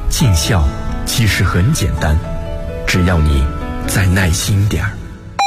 尽孝其实很简单，只要你再耐心点儿。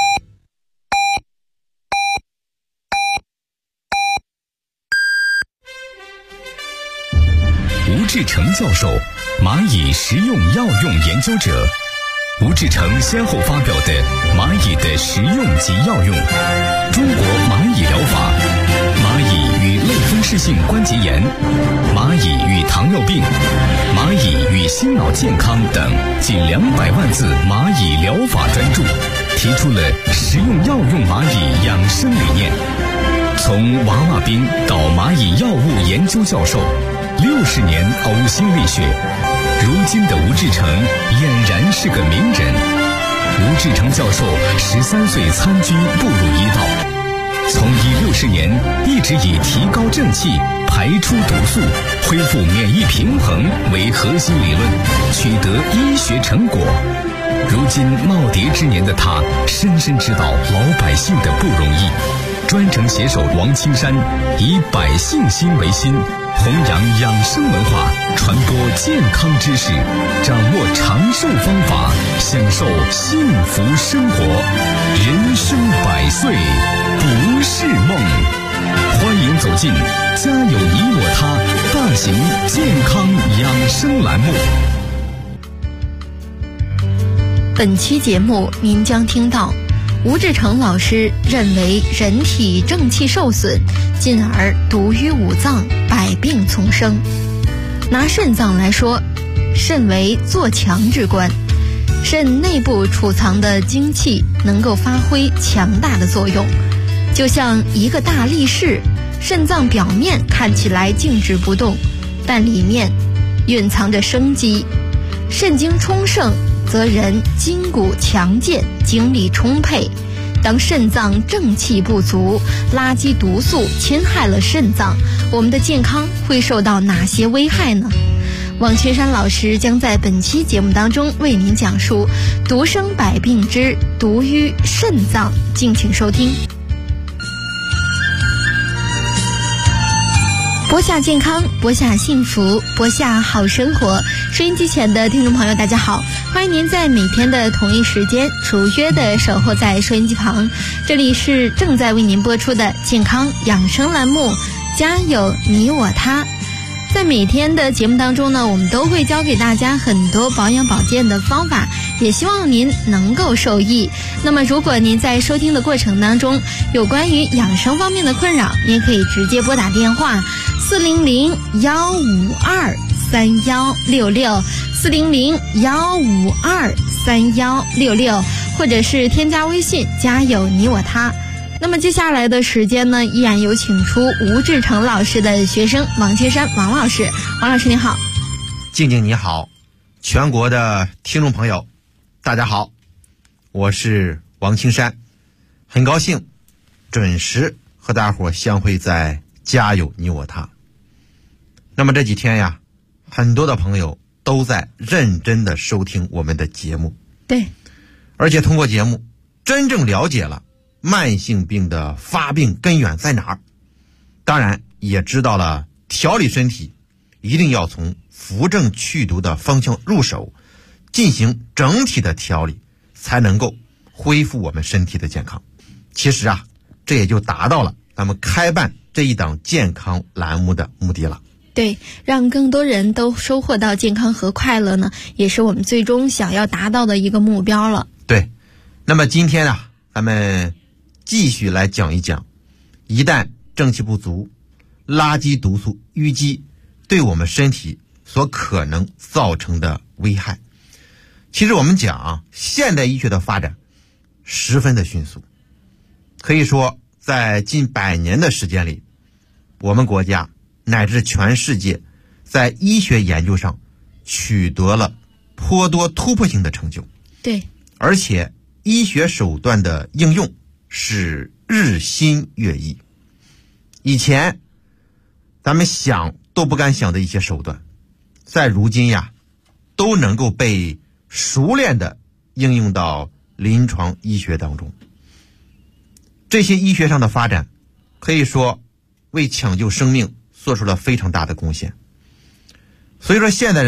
吴志成教授，蚂蚁食用药用研究者。吴志成先后发表的《蚂蚁的食用及药用》、《中国蚂蚁疗法》、《蚂蚁与类风湿性关节炎》、《蚂蚁与糖尿病》、《蚂蚁与心脑健康》等近200万字蚂蚁疗法专著，提出了食用药用蚂蚁养生理念。从娃娃兵到蚂蚁药物研究教授，60年呕心沥血，如今的吴志成俨然是个名人。吴志成教授13岁参军步入医道，从医60年一直以提高正气、排出毒素、恢复免疫平衡为核心理论，取得医学成果。如今耄耋之年的他，深深知道老百姓的不容易。专程携手王青山，以百姓心为心，弘扬养生文化，传播健康知识，掌握长寿方法，享受幸福生活。人生100岁不是梦。欢迎走进家有你我他大型健康养生栏目。 本期节目您将听到吴志成老师认为人体正气受损，进而毒于五脏，百病丛生。拿肾脏来说，肾为做强之官，肾内部储藏的精气能够发挥强大的作用，就像一个大力士，肾脏表面看起来静止不动，但里面蕴藏着生机。肾精充盛，则人筋骨强健，精力充沛。当肾脏正气不足，垃圾毒素侵害了肾脏，我们的健康会受到哪些危害呢？王群山老师将在本期节目当中为您讲述毒生百病之毒于肾脏，敬请收听。播下健康，播下幸福，播下好生活。收音机前的听众朋友大家好，欢迎您在每天的同一时间如约的守候在收音机旁，这里是正在为您播出的健康养生栏目，家有你我他。在每天的节目当中呢，我们都会教给大家很多保养保健的方法，也希望您能够受益。那么如果您在收听的过程当中有关于养生方面的困扰，您可以直接拨打电话400-152-3166 400-152-3166，或者是添加微信家有你我他。那么接下来的时间呢，依然有请出吴志成老师的学生王青山王老师。王老师你好。 静静你好，全国的听众朋友大家好，我是王青山，很高兴准时和大伙相会在家有你我他。那么这几天呀，很多的朋友都在认真的收听我们的节目， 对， 而且通过节目真正了解了慢性病的发病根源在哪儿，当然也知道了调理身体一定要从扶正祛毒的方向入手，进行整体的调理，才能够恢复我们身体的健康。其实啊，这也就达到了咱们开办这一档健康栏目的目的了。 对，让更多人都收获到健康和快乐呢，也是我们最终想要达到的一个目标了。 对，那么今天啊，咱们继续来讲一讲，一旦正气不足，垃圾毒素淤积对我们身体所可能造成的危害。其实我们讲现代医学的发展十分的迅速，可以说在近100年的时间里，我们国家乃至全世界在医学研究上取得了颇多突破性的成就。 对， 而且医学手段的应用是日新月异。以前咱们想都不敢想的一些手段，在如今呀，都能够被熟练的应用到临床医学当中。这些医学上的发展可以说为抢救生命做出了非常大的贡献。所以说现代人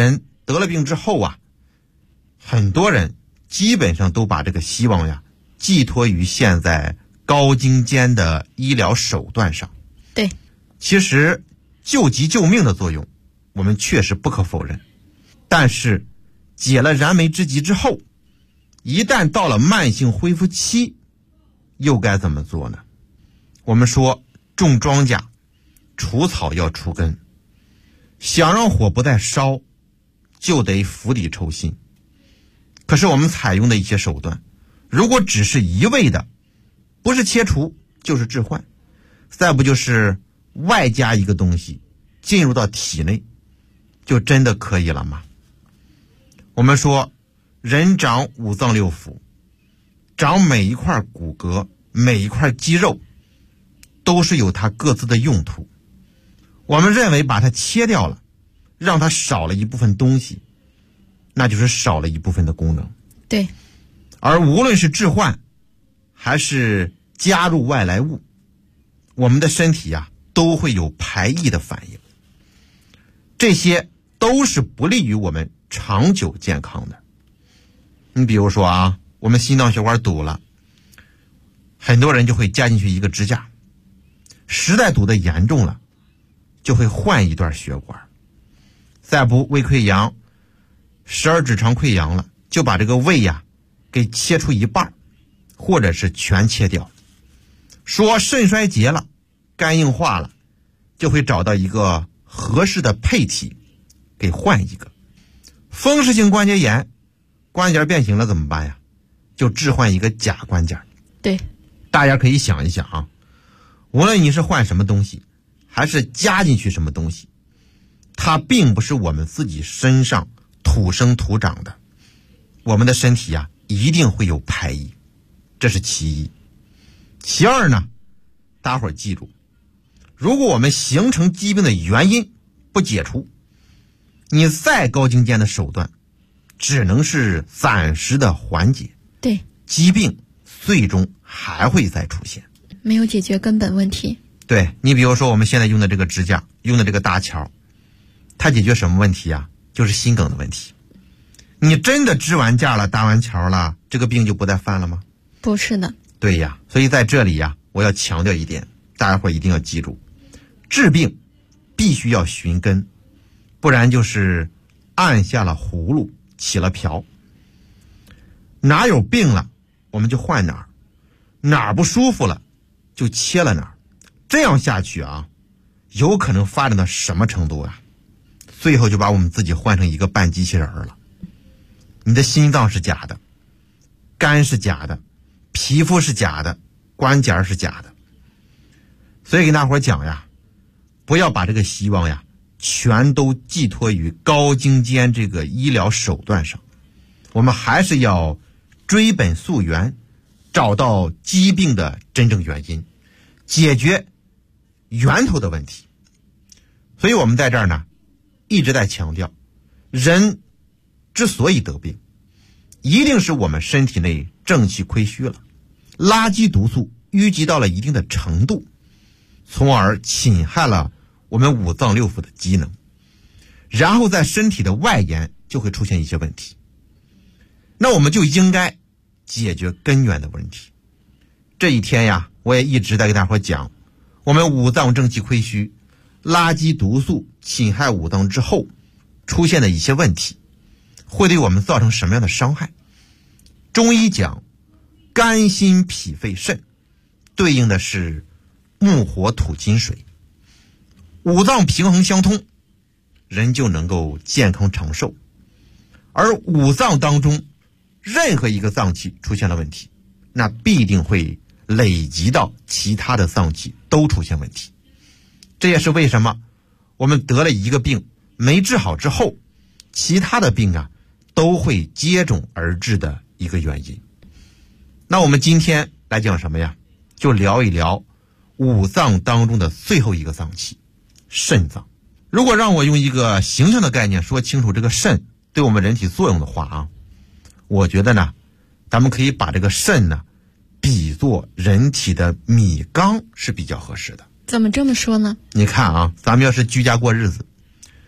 得了病之后啊，很多人基本上都把这个希望呀寄托于现在高精尖的医疗手段上。 对， 其实救急救命的作用我们确实不可否认，但是解了燃眉之急之后，一旦到了慢性恢复期，又该怎么做呢？我们说种庄稼除草要除根，想让火不再烧，就得釜底抽薪。可是我们采用的一些手段，如果只是一味的，不是切除就是置换，再不就是外加一个东西进入到体内，就真的可以了吗？我们说人长五脏六腑，长每一块骨骼每一块肌肉都是有它各自的用途。我们认为把它切掉了，让它少了一部分东西，那就是少了一部分的功能。 对， 而无论是置换还是加入外来物，我们的身体呀都会有排异的反应，这些都是不利于我们长久健康的。你比如说啊，我们心脏血管堵了，很多人就会加进去一个支架，实在堵得严重了，就会换一段血管。再不胃溃疡、十二指肠溃疡了，就把这个胃呀给切出一半，或者是全切掉。说肾衰竭了，肝硬化了，就会找到一个合适的配体给换一个。风湿性关节炎，关节变形了怎么办呀？就置换一个假关节。 对， 大家可以想一想啊，无论你是换什么东西，还是加进去什么东西，它并不是我们自己身上土生土长的，我们的身体呀一定会有排异，这是其一。其二呢，大伙儿记住，如果我们形成疾病的原因不解除，你再高精尖的手段只能是暂时的缓解， 对， 疾病最终还会再出现， 没有解决根本问题。 对，你比如说我们现在用的这个支架，用的这个搭桥，它解决什么问题啊？就是心梗的问题。你真的支完架了，搭完桥了，这个病就不再犯了吗？ 不是的。 对呀，所以在这里呀，我要强调一点，大家伙一定要记住，治病必须要寻根，不然就是按下了葫芦起了瓢。哪有病了我们就换哪儿，哪儿不舒服了就切了哪儿，这样下去啊，有可能发展到什么程度啊？最后就把我们自己换成一个半机器人了。你的心脏是假的，肝是假的，皮肤是假的，关节是假的。所以给大伙讲呀，不要把这个希望呀全都寄托于高精尖这个医疗手段上，我们还是要追本溯源，找到疾病的真正原因，解决源头的问题。所以我们在这儿呢一直在强调，人之所以得病，一定是我们身体内正气亏虚了，垃圾毒素淤积到了一定的程度，从而侵害了我们五脏六腑的机能，然后在身体的外延就会出现一些问题。那我们就应该解决根源的问题。这一天呀，我也一直在给大伙讲，我们五脏正气亏虚，垃圾毒素侵害五脏之后出现的一些问题，会对我们造成什么样的伤害。中医讲肝心脾肺肾，对应的是木火土金水，五脏平衡相通，人就能够健康长寿。而五脏当中任何一个脏器出现了问题，那必定会累积到其他的脏器都出现问题。这也是为什么我们得了一个病没治好之后，其他的病啊都会接踵而至的一个原因。那我们今天来讲什么呀？就聊一聊五脏当中的最后一个脏器，肾脏。如果让我用一个形象的概念说清楚这个肾对我们人体作用的话啊，我觉得呢，咱们可以把这个肾呢比作人体的米缸是比较合适的。 怎么这么说呢？ 你看啊，咱们要是居家过日子，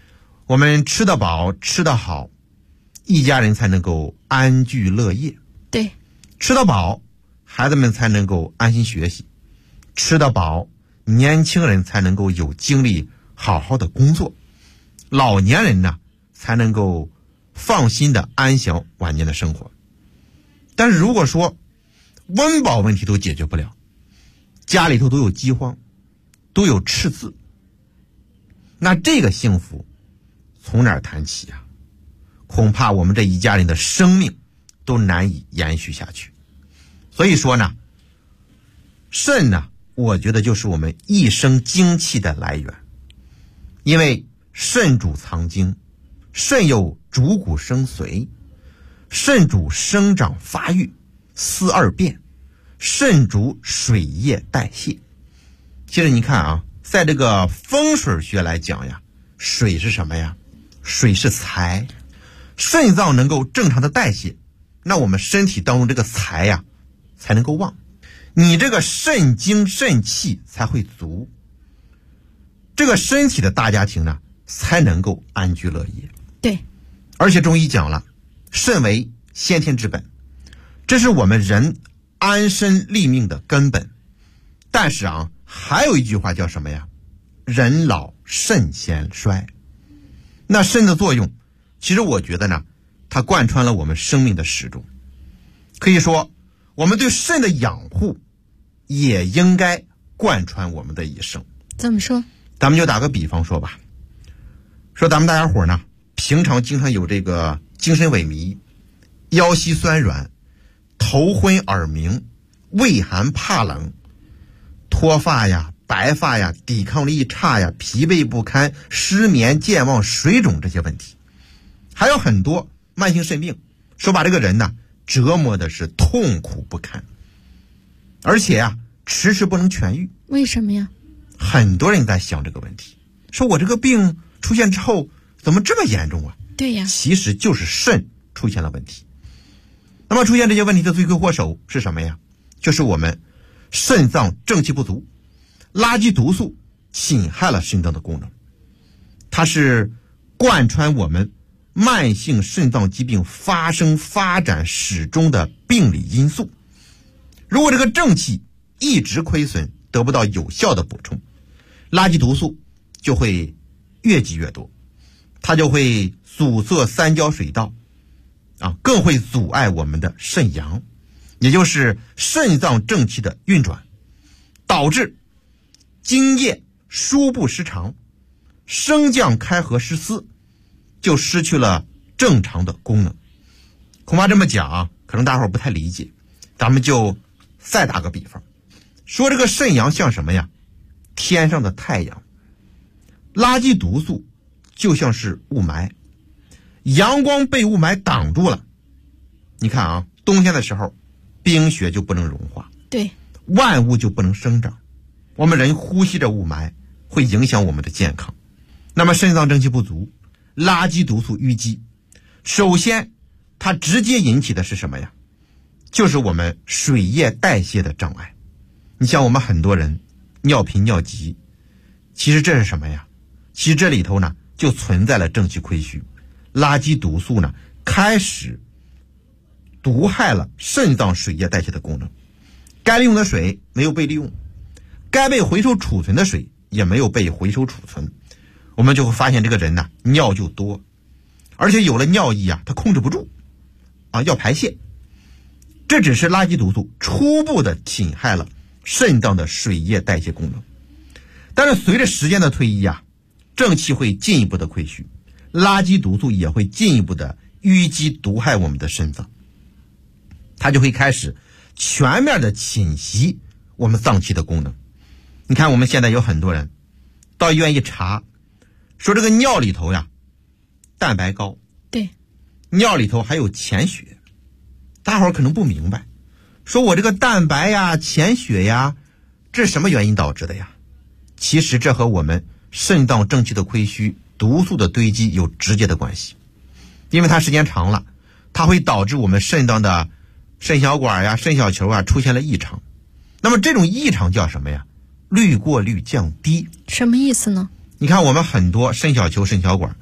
我们吃得饱吃得好，一家人才能够安居乐业。 对， 吃得饱，孩子们才能够安心学习，吃得饱，年轻人才能够有精力好好的工作，老年人呢才能够放心的安享晚年的生活。但是如果说温饱问题都解决不了，家里头都有饥荒，都有赤字，那这个幸福从哪儿谈起啊？恐怕我们这一家人的生命都难以延续下去。所以说呢，肾呢，我觉得就是我们一生精气的来源。因为肾主藏精，肾又主骨生髓，肾主生长发育，思二便，肾主水液代谢。其实你看啊，在这个风水学来讲呀，水是什么呀？水是财，肾脏能够正常的代谢，那我们身体当中这个财呀才能够旺，你这个肾精肾气才会足，这个身体的大家庭呢才能够安居乐业。 对， 而且中医讲了，肾为先天之本，这是我们人安身立命的根本。但是啊，还有一句话叫什么呀？人老肾先衰。那肾的作用，其实我觉得呢，它贯穿了我们生命的始终。可以说，我们对肾的养护也应该贯穿我们的一生。 怎么说？ 咱们就打个比方说吧，说咱们大家伙呢，平常经常有这个精神萎靡、腰膝酸软、头昏耳鸣、畏寒怕冷、脱发呀、白发呀、抵抗力差呀、疲惫不堪、失眠、健忘、水肿这些问题，还有很多慢性肾病，说把这个人呢折磨的是痛苦不堪，而且啊迟迟不能痊愈。 为什么呀？ 很多人在想这个问题，说我这个病出现之后怎么这么严重啊？ 对呀， 其实就是肾出现了问题。那么出现这些问题的罪魁祸首是什么呀？就是我们肾脏正气不足，垃圾毒素侵害了肾脏的功能，它是贯穿我们慢性肾脏疾病发生发展始终的病理因素。如果这个正气一直亏损，得不到有效的补充，垃圾毒素就会越积越多，它就会阻塞三焦水道啊，更会阻碍我们的肾阳，也就是肾脏正气的运转，导致津液输布失常，升降开合失司，就失去了正常的功能。恐怕这么讲啊，可能大伙儿不太理解，咱们就再打个比方，说这个肾阳像什么呀？天上的太阳，垃圾毒素就像是雾霾，阳光被雾霾挡住了，你看啊，冬天的时候冰雪就不能融化， 对， 万物就不能生长，我们人呼吸着雾霾会影响我们的健康。那么肾脏正气不足，垃圾毒素淤积，首先它直接引起的是什么呀？就是我们水液代谢的障碍。你像我们很多人尿频尿急，其实这是什么呀？其实这里头呢就存在了正气亏虚，垃圾毒素呢开始毒害了肾脏水液代谢的功能，该利用的水没有被利用，该被回收储存的水也没有被回收储存，我们就会发现这个人呢尿就多，而且有了尿意啊他控制不住啊，要排泄。这只是垃圾毒素初步的侵害了肾脏的水液代谢功能，但是随着时间的推移啊，正气会进一步的亏虚，垃圾毒素也会进一步的淤积毒害我们的肾脏，它就会开始全面的侵袭我们脏器的功能。你看我们现在有很多人到医院一查，说这个尿里头呀蛋白高， 对， 尿里头还有潜血，大伙儿可能不明白，说我这个蛋白呀潜血呀，这是什么原因导致的呀？其实这和我们肾脏正气的亏虚、毒素的堆积有直接的关系。因为它时间长了，它会导致我们肾脏的肾小管呀、肾小球啊出现了异常。那么这种异常叫什么呀？滤过率降低。 什么意思呢？ 你看我们很多肾小球、肾小管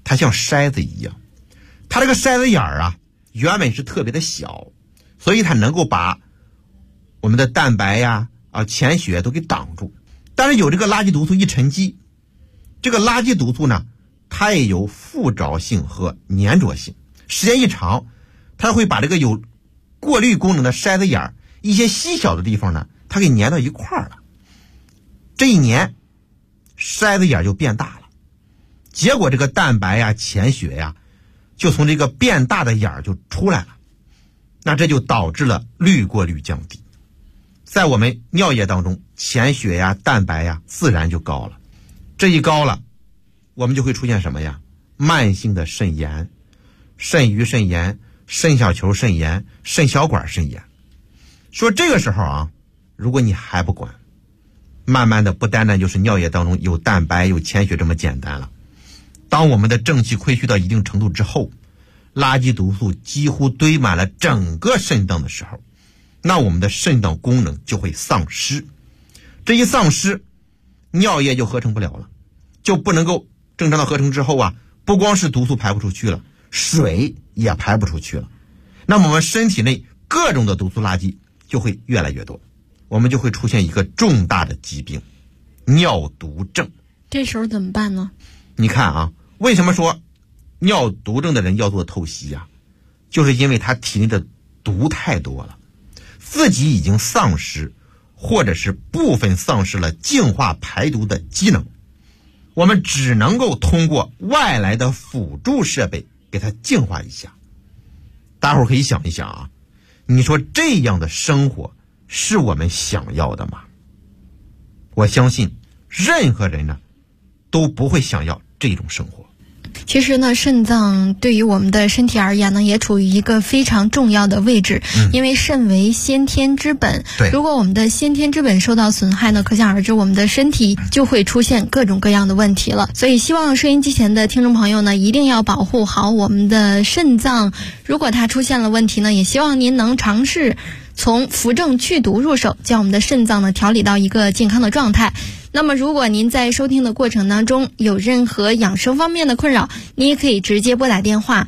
它像筛子一样，它这个筛子眼儿啊，原本是特别的小，所以它能够把我们的蛋白呀、潜血都给挡住。但是有这个垃圾毒素一沉积，这个垃圾毒素呢，它也有附着性和粘着性，时间一长，它会把这个有过滤功能的筛子眼儿一些细小的地方呢，它给粘到一块儿了。这一粘，筛子眼就变大了，结果这个蛋白呀、潜血呀，就从这个变大的眼儿就出来了。那这就导致了滤过率降低，在我们尿液当中，潜血呀、蛋白呀自然就高了。这一高了，我们就会出现什么呀？慢性的肾炎、肾盂肾炎、肾小球肾炎、肾小管肾炎。说这个时候啊，如果你还不管，慢慢的不单单就是尿液当中有蛋白有潜血这么简单了。当我们的正气亏虚到一定程度之后，垃圾毒素几乎堆满了整个肾脏的时候，那我们的肾脏功能就会丧失。这一丧失，尿液就合成不了了，就不能够正常的合成之后啊，不光是毒素排不出去了，水也排不出去了。那么我们身体内各种的毒素垃圾就会越来越多，我们就会出现一个重大的疾病，尿毒症。 这时候怎么办呢？ 你看啊，为什么说尿毒症的人要做透析啊？就是因为他体内的毒太多了，自己已经丧失或者是部分丧失了净化排毒的机能，我们只能够通过外来的辅助设备给它净化一下。大伙儿可以想一想啊，你说这样的生活是我们想要的吗？我相信任何人呢都不会想要这种生活。 其实呢，肾脏对于我们的身体而言呢，也处于一个非常重要的位置，因为肾为先天之本。 对， 如果我们的先天之本受到损害呢，可想而知我们的身体就会出现各种各样的问题了。所以希望收音机前的听众朋友呢，一定要保护好我们的肾脏。如果它出现了问题呢，也希望您能尝试从扶正祛毒入手，将我们的肾脏呢调理到一个健康的状态。那么如果您在收听的过程当中有任何养生方面的困扰，你也可以直接拨打电话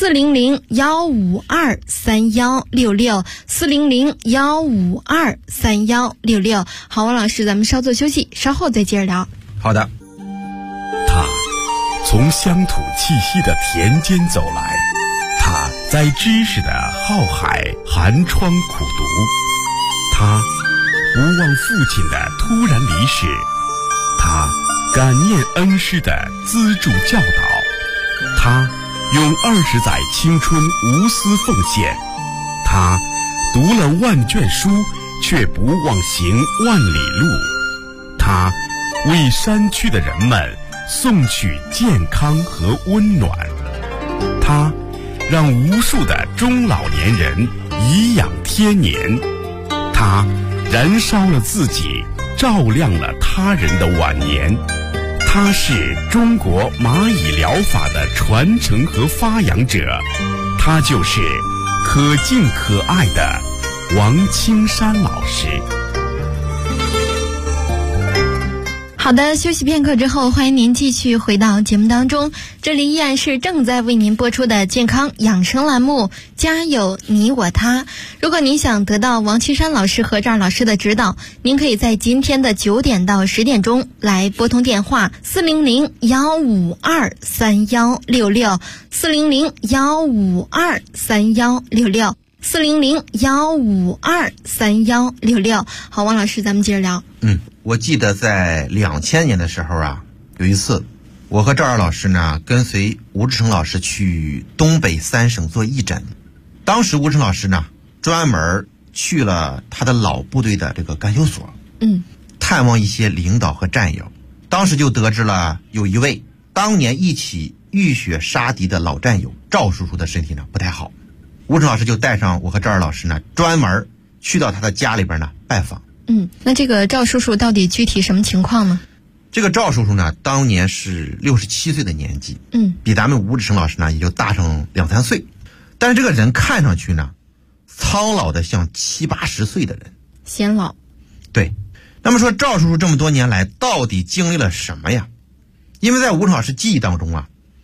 400-152-3166 400-152-3166。好，王老师，咱们稍作休息，稍后再接着聊。 好的。 他从乡土气息的田间走来，他在知识的浩海寒窗苦读，他不忘父亲的突然离世，他感念恩师的资助教导，他用20载青春无私奉献，他读了万卷书却不忘行万里路，他为山区的人们送去健康和温暖，他让无数的中老年人颐养天年，他燃烧了自己，照亮了他人的晚年。他是中国蚂蚁疗法的传承和发扬者，他就是可敬可爱的王青山老师。 好的，休息片刻之后，欢迎您继续回到节目当中，这里依然是正在为您播出的健康养生栏目，家有你我他。如果您想得到王青山老师和赵老师的指导，您可以在今天的9点到10点钟来拨通电话400-152-3166 400-152-3166 400-152-3166。好，王老师，咱们接着聊。 我记得在2000年的时候啊，有一次我和赵二老师呢跟随吴志成老师去东北3省做义诊。当时吴志成老师呢专门去了他的老部队的这个干休所，探望一些领导和战友。当时就得知了有一位当年一起浴血杀敌的老战友赵叔叔的身体呢不太好。吴志成老师就带上我和赵二老师呢专门去到他的家里边呢拜访。 那这个赵叔叔到底具体什么情况呢？ 这个赵叔叔呢，当年是67岁的年纪，比咱们吴志成老师呢也就大上2-3岁，但是这个人看上去呢，苍老的像70-80岁的人， 显老。 对，那么说赵叔叔这么多年来到底经历了什么呀？因为在吴志成老师记忆当中啊，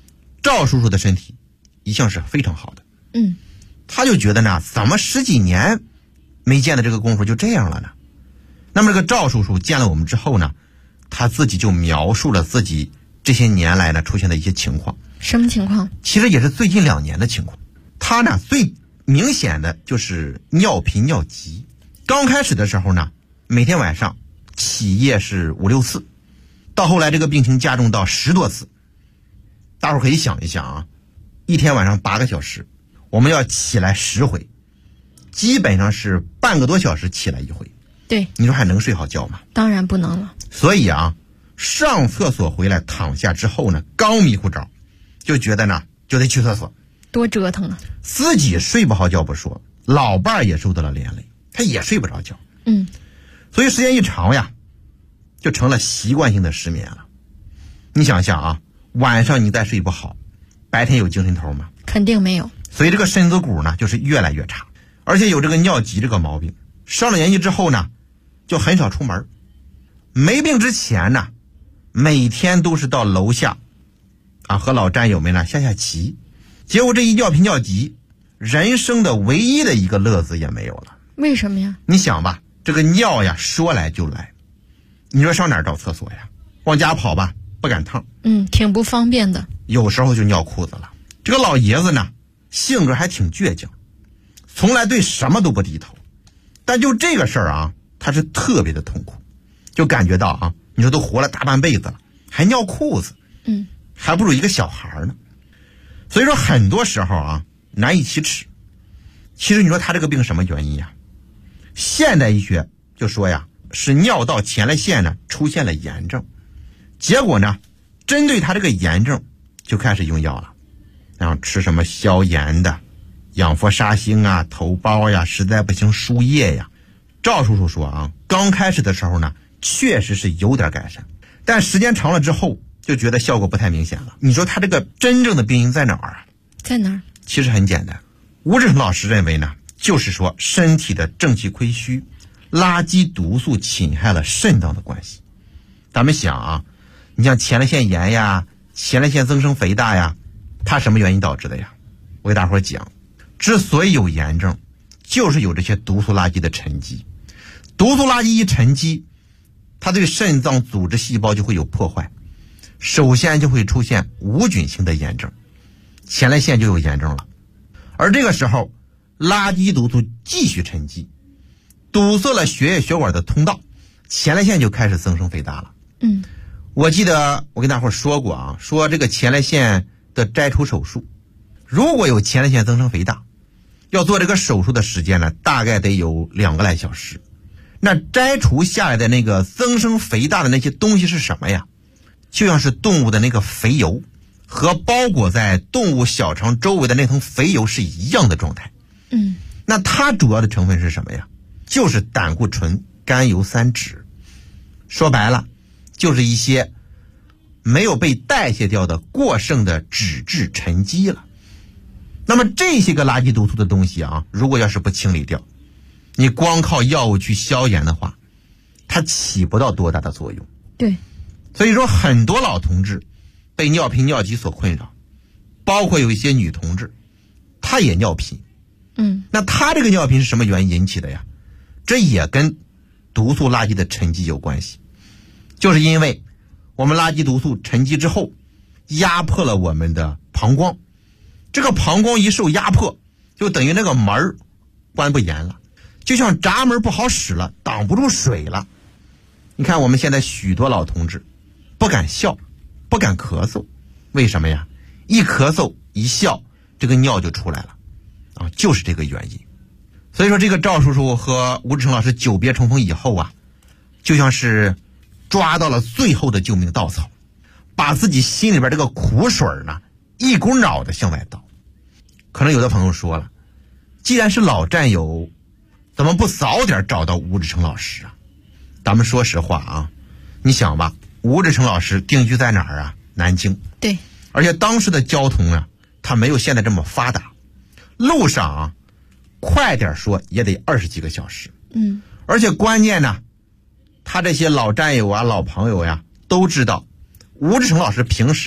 赵叔叔的身体一向是非常好的，他就觉得呢，怎么10几年没见的这个功夫就这样了呢？那么这个赵叔叔见了我们之后呢，他自己就描述了自己这些年来呢出现的一些情况。 什么情况？ 其实也是最近2年的情况。他呢最明显的就是尿频尿急。刚开始的时候呢，每天晚上起夜是5、6次，到后来这个病情加重到10多次。大伙儿可以想一想啊，一天晚上8个小时，我们要起来10回，基本上是半个多小时起来1回。 对， 你说还能睡好觉吗？ 当然不能了。 所以啊，上厕所回来躺下之后呢，刚迷糊着，就觉得呢就得去厕所， 多折腾啊！ 自己睡不好觉不说，老伴儿也受到了连累，他也睡不着觉。所以时间一长呀，就成了习惯性的失眠了。你想想啊，晚上你再睡不好，白天有精神头吗？ 肯定没有。 所以这个身子骨呢就是越来越差，而且有这个尿急这个毛病。上了年纪之后呢，就很少出门。没病之前呢，每天都是到楼下和老战友们呢下棋。结果这一尿频尿急，人生的唯一的一个乐子也没有了。 为什么呀？ 你想吧，这个尿呀说来就来，你说上哪儿找厕所呀？往家跑吧，不赶趟。 挺不方便的。 有时候就尿裤子了。这个老爷子呢，性格还挺倔强，从来对什么都不低头。但就这个事儿啊，他是特别的痛苦，就感觉到啊，你说都活了大半辈子了，还尿裤子，还不如一个小孩呢。所以说很多时候啊，难以启齿。其实你说他这个病什么原因呀？现代医学就说呀，是尿道前列腺呢出现了炎症，结果呢，针对他这个炎症就开始用药了，然后吃什么消炎的、氧氟沙星啊、头孢呀，实在不行输液呀。赵叔叔说啊，刚开始的时候呢，确实是有点改善，但时间长了之后就觉得效果不太明显了。你说他这个真正的病因在哪儿啊？ 在哪儿？ 其实很简单，吴志成老师认为呢，就是说身体的正气亏虚，垃圾毒素侵害了肾脏的关系。咱们想啊，你像前列腺炎呀、前列腺增生肥大呀，它什么原因导致的呀？我给大伙讲，之所以有炎症，就是有这些毒素垃圾的沉积。毒素垃圾一沉积，它对肾脏组织细胞就会有破坏，首先就会出现无菌性的炎症，前列腺就有炎症了。而这个时候，垃圾毒素继续沉积，堵塞了血液血管的通道，前列腺就开始增生肥大了。我记得我跟大伙说过啊，说这个前列腺的摘除手术，如果有前列腺增生肥大，要做这个手术的时间呢，大概得有2个来小时。那摘除下来的那个增生肥大的那些东西是什么呀？就像是动物的那个肥油，和包裹在动物小肠周围的那层肥油是一样的状态。那它主要的成分是什么呀？就是胆固醇、甘油三酯。说白了，就是一些没有被代谢掉的过剩的脂质沉积了。那么这些个垃圾毒素的东西啊，如果要是不清理掉，你光靠药物去消炎的话，它起不到多大的作用。 对， 所以说很多老同志被尿频尿急所困扰，包括有一些女同志，她也尿频。那她这个尿频是什么原因引起的呀？这也跟毒素垃圾的沉积有关系，就是因为我们垃圾毒素沉积之后，压迫了我们的膀胱，这个膀胱一受压迫，就等于那个门关不严了，就像闸门不好使了，挡不住水了。你看我们现在许多老同志不敢笑，不敢咳嗽，为什么呀？一咳嗽一笑，这个尿就出来了啊，就是这个原因。所以说这个赵叔叔和吴志成老师久别重逢以后啊，就像是抓到了最后的救命稻草，把自己心里边这个苦水呢一股脑的向外倒。可能有的朋友说了，既然是老战友，怎么不早点找到吴志成老师啊？咱们说实话啊，你想吧，吴志成老师定居在哪儿啊？南京。 对， 而且当时的交通啊，它没有现在这么发达，路上啊，快点说也得20几个小时。而且关键呢，他这些老战友啊、老朋友呀，都知道吴志成老师平时啊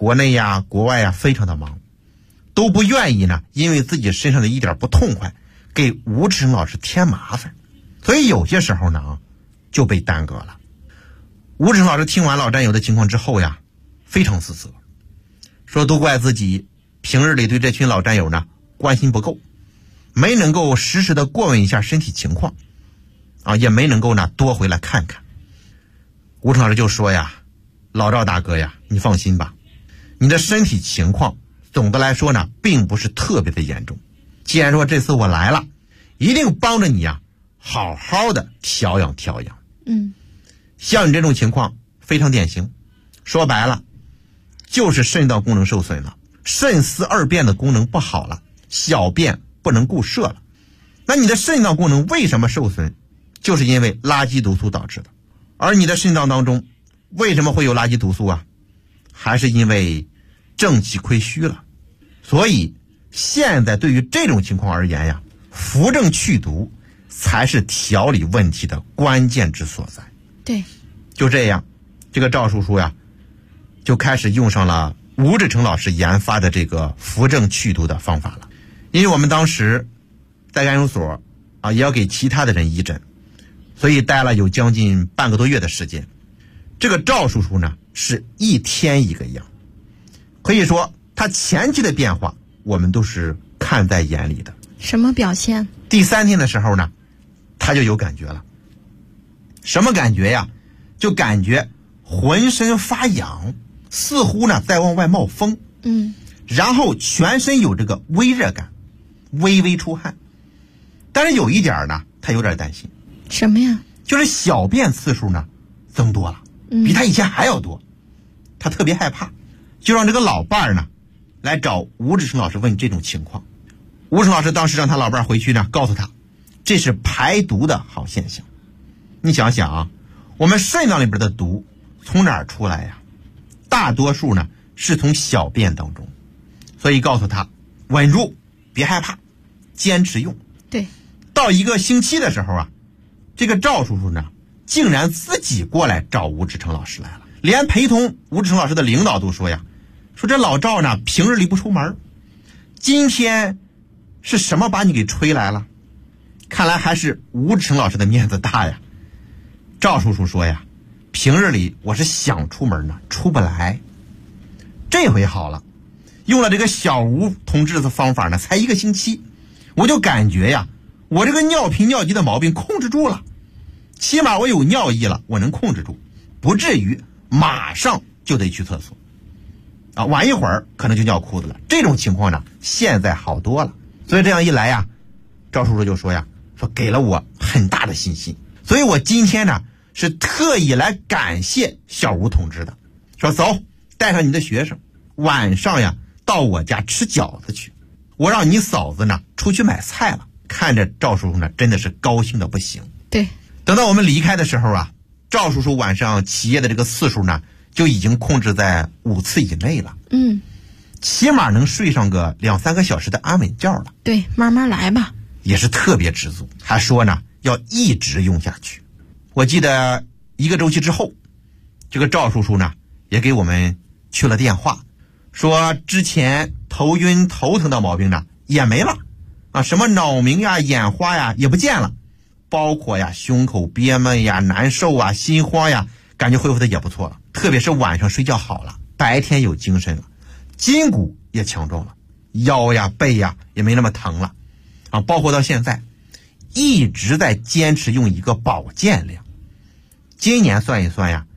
国内呀、国外呀非常的忙，都不愿意呢因为自己身上的一点不痛快给吴志成老师添麻烦，所以有些时候呢就被耽搁了。吴志成老师听完老战友的情况之后呀，非常自责，说都怪自己平日里对这群老战友呢关心不够，没能够实时的过问一下身体情况也没能够呢多回来看看。吴志成老师就说呀，老赵大哥呀，你放心吧，你的身体情况总的来说呢并不是特别的严重，既然说这次我来了，一定帮着你好好的调养调养。像你这种情况非常典型，说白了就是肾脏功能受损了，肾丝二便的功能不好了，小便不能固摄了。那你的肾脏功能为什么受损？就是因为垃圾毒素导致的。而你的肾脏当中为什么会有垃圾毒素还是因为正气亏虚了。所以现在对于这种情况而言扶正祛毒才是调理问题的关键之所在。 对， 就这样，这个赵叔叔就开始用上了吴志成老师研发的这个扶正祛毒的方法了。因为我们当时在安养所也要给其他的人医诊，所以待了有将近半个多月的时间。这个赵叔叔呢是一天一个样，可以说他前期的变化我们都是看在眼里的。 什么表现？ 第3天的时候呢，他就有感觉了。什么感觉呀？就感觉浑身发痒，似乎呢在往外冒风，然后全身有这个微热感，微微出汗。但是有一点呢，他有点担心。 什么呀？ 就是小便次数呢增多了，比他以前还要多。他特别害怕，就让这个老伴儿呢来找吴志成老师问这种情况。吴志成老师当时让他老伴儿回去呢告诉他，这是排毒的好现象。你想想我们肾脏里边的毒从哪儿出来呀？大多数呢是从小便当中，所以告诉他稳住，别害怕，坚持用。 对， 到1个星期的时候这个赵叔叔呢竟然自己过来找吴志成老师来了，连陪同吴志成老师的领导都说说这老赵呢平日里不出门，今天是什么把你给吹来了？看来还是吴志成老师的面子大呀。赵叔叔说平日里我是想出门呢出不来，这回好了，用了这个小吴同志的方法呢，才1个星期，我就感觉我这个尿频尿急的毛病控制住了，起码我有尿意了，我能控制住，不至于马上就得去厕所晚一会儿可能就尿裤子了。这种情况呢现在好多了。所以这样一来赵叔叔就说说给了我很大的信心。所以我今天呢是特意来感谢小吴同志的，说走，带上你的学生晚上到我家吃饺子去，我让你嫂子呢出去买菜了。看着赵叔叔呢真的是高兴的不行。 对， 等到我们离开的时候赵叔叔晚上起夜的这个次数呢就已经控制在5次以内了。起码能睡上个2-3个小时的安稳觉了。 对，慢慢来吧。 也是特别知足，还说呢要一直用下去。我记得1个周期之后，这个赵叔叔呢也给我们去了电话，说之前头晕头疼的毛病呢也没了什么脑鸣眼花也不见了，包括胸口憋闷难受心慌感觉恢复的也不错了，特别是晚上睡觉好了，白天有精神了，筋骨也强壮了，腰背也没那么疼了包括到现在一直在坚持用一个保健量。今年算一算